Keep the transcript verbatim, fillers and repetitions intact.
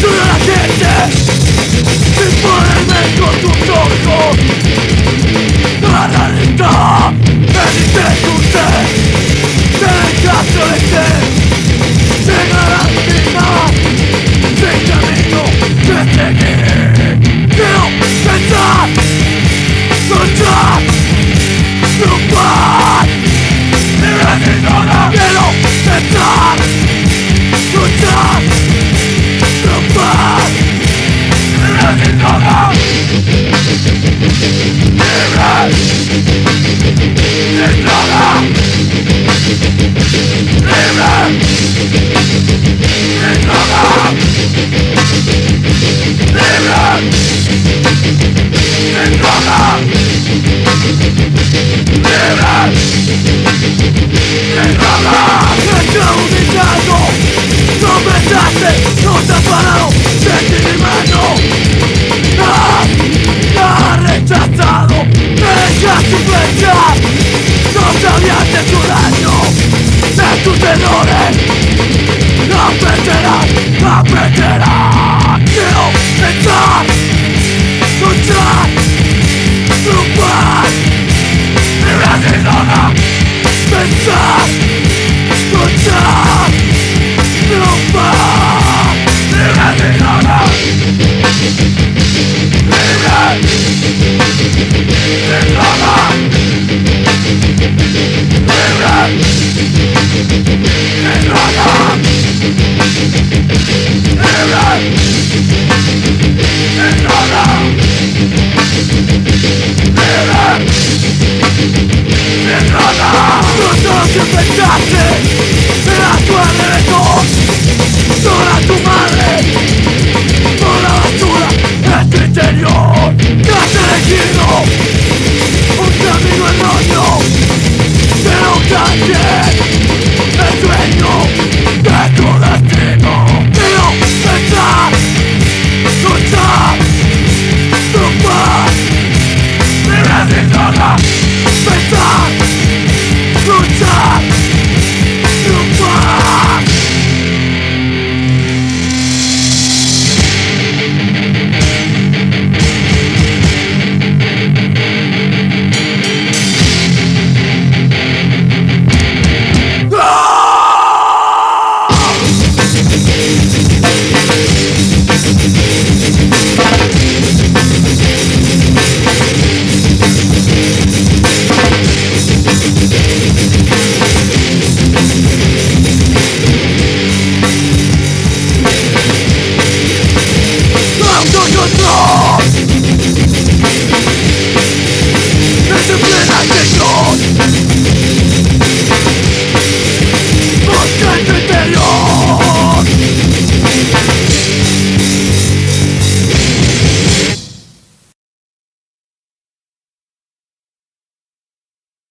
Toda la gente sin ponerme con tus ojos. La realidad me dice que usted te dejaste de ser. Llegará al final sin camino que seguir. Quiero pensar, luchar, triunfar. Libre sin nada. Quiero pensar, luchar, triunfar. Libre sin nada. Libre sin nada. Libre sin nada. Libre sin nada. Libre sin nada. Me he humillado, no me daste, no te has parado, sentí mi mano. Ah, me has rechazado, me dejaste influenciar. No sabías de tu daño, de tus errores. Aprenderás, aprenderás. Quiero pensar, luchar, triunfar. Libre sin nada. Pensar, luchar, triunfar. Libre sin nada. Libre sin nada. Libre sin nada. Libre sin nada. Libre sin nada. No tengo que pensarte.